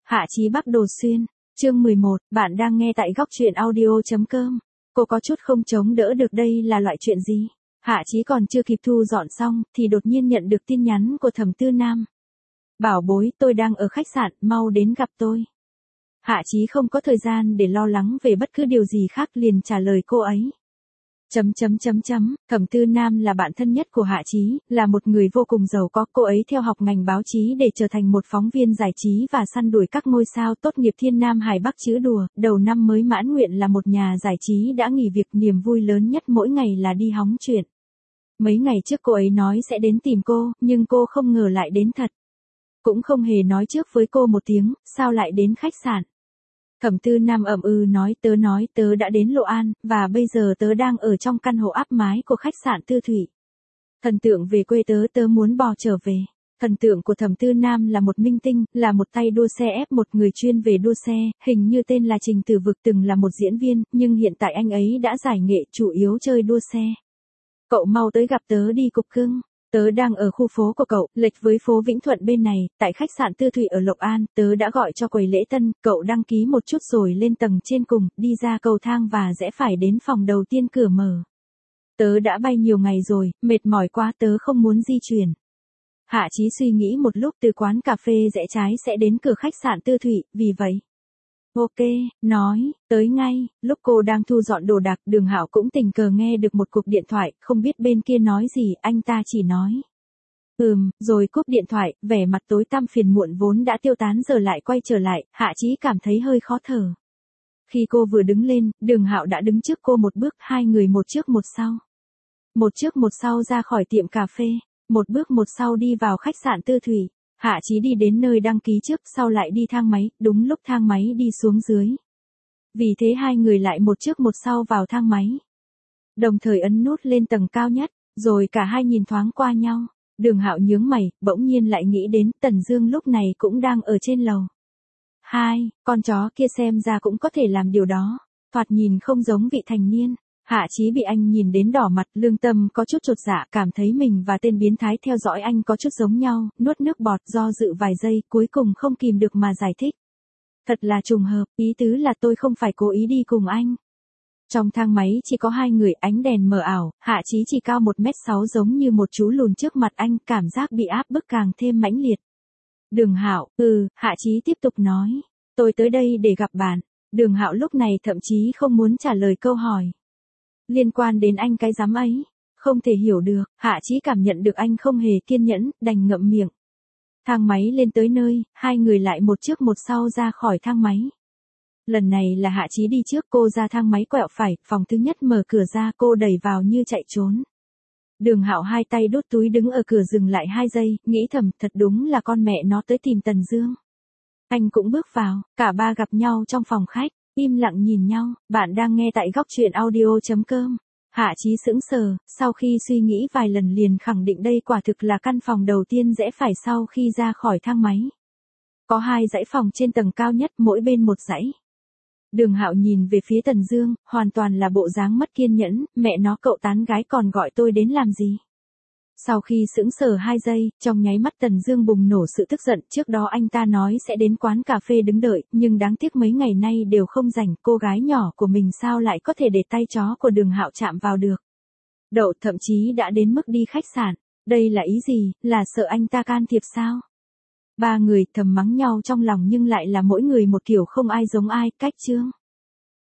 Hạ Chí Bắc Đồ Xuyên, chương 11, bạn đang nghe tại góc truyện audio.com. Cô có chút không chống đỡ được, đây là loại chuyện gì? Hạ Chí còn chưa kịp thu dọn xong, thì đột nhiên nhận được tin nhắn của Thẩm Tư Nam. Bảo bối, tôi đang ở khách sạn, mau đến gặp tôi. Hạ Chí không có thời gian để lo lắng về bất cứ điều gì khác, liền trả lời cô ấy. Thẩm Tư Nam là bạn thân nhất của Hạ Chí, là một người vô cùng giàu có. Cô ấy theo học ngành báo chí để trở thành một phóng viên giải trí và săn đuổi các ngôi sao. Tốt nghiệp Thiên Nam Hải Bắc chữ đùa, đầu năm mới mãn nguyện là một nhà giải trí đã nghỉ việc. Niềm vui lớn nhất mỗi ngày là đi hóng chuyện. Mấy ngày trước cô ấy nói sẽ đến tìm cô, nhưng cô không ngờ lại đến thật. Cũng không hề nói trước với cô một tiếng, sao lại đến khách sạn. Thẩm Tư Nam nói tớ đã đến Lộ An, và bây giờ tớ đang ở trong căn hộ áp mái của khách sạn Tư Thủy. Thần tượng về quê tớ muốn bò trở về. Thần tượng của Thẩm Tư Nam là một minh tinh, là một tay đua xe F1, người chuyên về đua xe, hình như tên là Trình Tử Vực, từng là một diễn viên, nhưng hiện tại anh ấy đã giải nghệ, chủ yếu chơi đua xe. Cậu mau tới gặp tớ đi cục cưng. Tớ đang ở khu phố của cậu, lệch với phố Vĩnh Thuận bên này, tại khách sạn Tư Thủy ở Lộc An. Tớ đã gọi cho quầy lễ tân, cậu đăng ký một chút rồi lên tầng trên cùng, đi ra cầu thang và rẽ phải đến phòng đầu tiên, cửa mở. Tớ đã bay nhiều ngày rồi, mệt mỏi quá, tớ không muốn di chuyển. Hạ Chí suy nghĩ một lúc, từ quán cà phê rẽ trái sẽ đến cửa khách sạn Tư Thủy, vì vậy. Ok, nói, tới ngay. Lúc cô đang thu dọn đồ đạc, Đường Hạo cũng tình cờ nghe được một cuộc điện thoại, không biết bên kia nói gì, anh ta chỉ nói. Rồi cúp điện thoại, vẻ mặt tối tăm phiền muộn vốn đã tiêu tán giờ lại quay trở lại. Hạ Chí cảm thấy hơi khó thở. Khi cô vừa đứng lên, Đường Hạo đã đứng trước cô một bước, hai người một trước một sau. Một trước một sau ra khỏi tiệm cà phê, một bước một sau đi vào khách sạn Tư Thủy. Hạ Chí đi đến nơi đăng ký trước, sau lại đi thang máy, đúng lúc thang máy đi xuống dưới. Vì thế hai người lại một trước một sau vào thang máy. Đồng thời ấn nút lên tầng cao nhất, rồi cả hai nhìn thoáng qua nhau. Đường Hạo nhướng mày, bỗng nhiên lại nghĩ đến Tần Dương lúc này cũng đang ở trên lầu. Con chó kia xem ra cũng có thể làm điều đó. Thoạt nhìn không giống vị thành niên. Hạ Chí bị anh nhìn đến đỏ mặt, lương tâm có chút chột dạ, cảm thấy mình và tên biến thái theo dõi anh có chút giống nhau, nuốt nước bọt, do dự vài giây, cuối cùng không kìm được mà giải thích. Thật là trùng hợp, ý tứ là tôi không phải cố ý đi cùng anh. Trong thang máy chỉ có hai người, ánh đèn mờ ảo, Hạ Chí chỉ cao 1m6 giống như một chú lùn trước mặt anh, cảm giác bị áp bức càng thêm mãnh liệt. Đường Hạo, Hạ Chí tiếp tục nói, tôi tới đây để gặp bạn. Đường Hạo lúc này thậm chí không muốn trả lời câu hỏi. Liên quan đến anh cái dám ấy, không thể hiểu được. Hạ Chí cảm nhận được anh không hề kiên nhẫn, đành ngậm miệng. Thang máy lên tới nơi, hai người lại một trước một sau ra khỏi thang máy. Lần này là Hạ Chí đi trước, cô ra thang máy quẹo phải, phòng thứ nhất mở cửa ra, cô đẩy vào như chạy trốn. Đường Hạo hai tay đút túi đứng ở cửa dừng lại 2 giây, nghĩ thầm, thật đúng là con mẹ nó tới tìm Tần Dương. Anh cũng bước vào, cả ba gặp nhau trong phòng khách. Im lặng nhìn nhau, bạn đang nghe tại góc truyện audio.com. Hạ Chí sững sờ, sau khi suy nghĩ vài lần liền khẳng định đây quả thực là căn phòng đầu tiên rẽ phải sau khi ra khỏi thang máy. Có 2 dãy phòng trên tầng cao nhất, mỗi bên một dãy. Đường Hạo nhìn về phía Tần Dương, hoàn toàn là bộ dáng mất kiên nhẫn, mẹ nó, cậu tán gái còn gọi tôi đến làm gì? Sau khi sững sờ 2 giây, trong nháy mắt Tần Dương bùng nổ sự tức giận, trước đó anh ta nói sẽ đến quán cà phê đứng đợi, nhưng đáng tiếc mấy ngày nay đều không rảnh, cô gái nhỏ của mình sao lại có thể để tay chó của Đường Hạo chạm vào được. Đậu thậm chí đã đến mức đi khách sạn, đây là ý gì, là sợ anh ta can thiệp sao? Ba người thầm mắng nhau trong lòng nhưng lại là mỗi người một kiểu, không ai giống ai, cách chương.